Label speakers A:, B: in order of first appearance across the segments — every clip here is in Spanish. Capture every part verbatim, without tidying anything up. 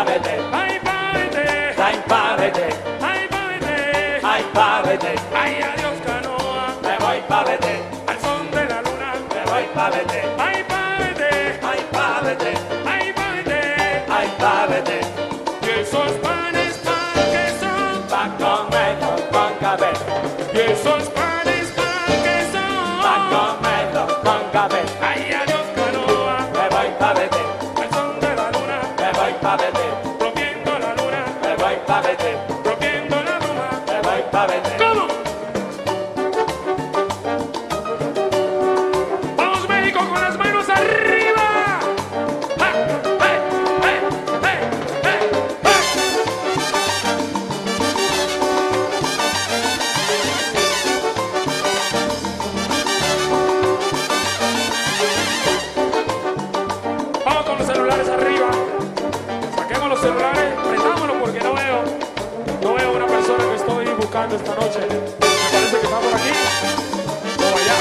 A: pa' verte,
B: ay, pa' verte,
A: ay, pa' verte,
B: ay, pa' verte,
A: ay, pa' verte,
B: ay, adiós canoa,
A: me voy pa' verte,
B: al son de la luna,
A: me voy pa' verte,
B: ay, pa' verte,
A: ay, pa' verte,
B: ay, pa' verte,
A: ay, pa' verte,
B: y esos panes pan que son,
A: pa' comerlo con café,
B: y esos panes pan que
A: pa'
B: son,
A: comerlo con café,
B: ay, adiós canoa,
A: me voy pa' verte,
B: al son de la luna,
A: me voy pa' verte,
B: rompiendo la luna,
A: me voy pa' verte,
B: rompiendo la luna.
A: me voy pa' verte.
B: ¿Cómo? Vamos México con las manos arriba. ¡Ja! ¡Eh! ¡Eh! ¡Eh! ¡Eh! ¡Eh! Vamos con los celulares arriba. Saquemos los celulares, prendámonos porque no veo, no veo una persona que estoy buscando esta noche. Me parece que está por aquí o allá.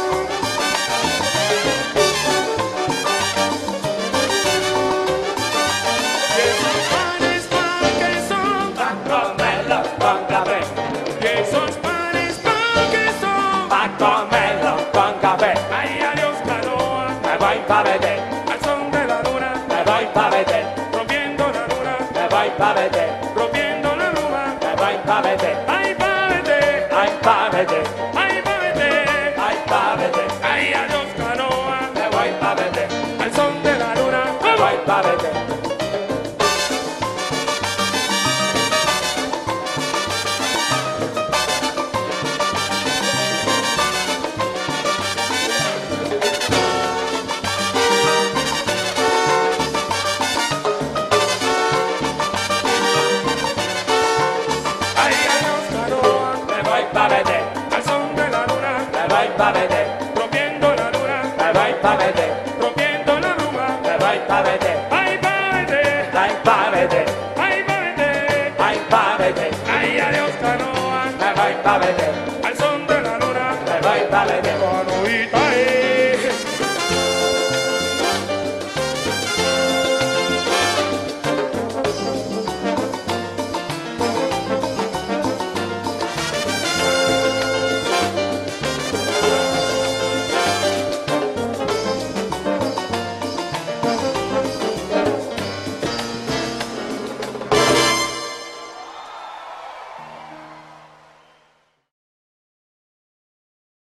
B: Y esos panes pan que son,
A: Pa' comerlo con café,
B: y esos panes pan que son.
A: pa' comerlo con café,
B: Ay, adiós canoa,
A: me voy pa' verte,
B: al son de la luna,
A: me voy pa' verte,
B: rompiendo la luna,
A: me voy pa' verte,
B: rompiendo la luna.
A: me voy pa' verte,
B: Ay, pa' verte,
A: ay, pa' verte,
B: ay, pa' verte,
A: ay, pa' verte,
B: ay, adiós canoa,
A: me voy pa' verte,
B: al son de la luna.
A: me voy pa' verte.
B: Ay, adiós canoa,
A: Me voy pa' verte,
B: al son de la luna,
A: me voy pa' verte,
B: rompiendo la luna,
A: me voy pa' verte,
B: rompiendo la luna.
A: me voy pa' verte,
B: Ay, pa' verte,
A: ay, pa' verte,
B: ay, pa' verte,
A: ay, pa' verte,
B: ay, adiós canoa,
A: me voy pa' verte,
B: al son de la luna,
A: me voy pa' verte.
B: canoita, eh.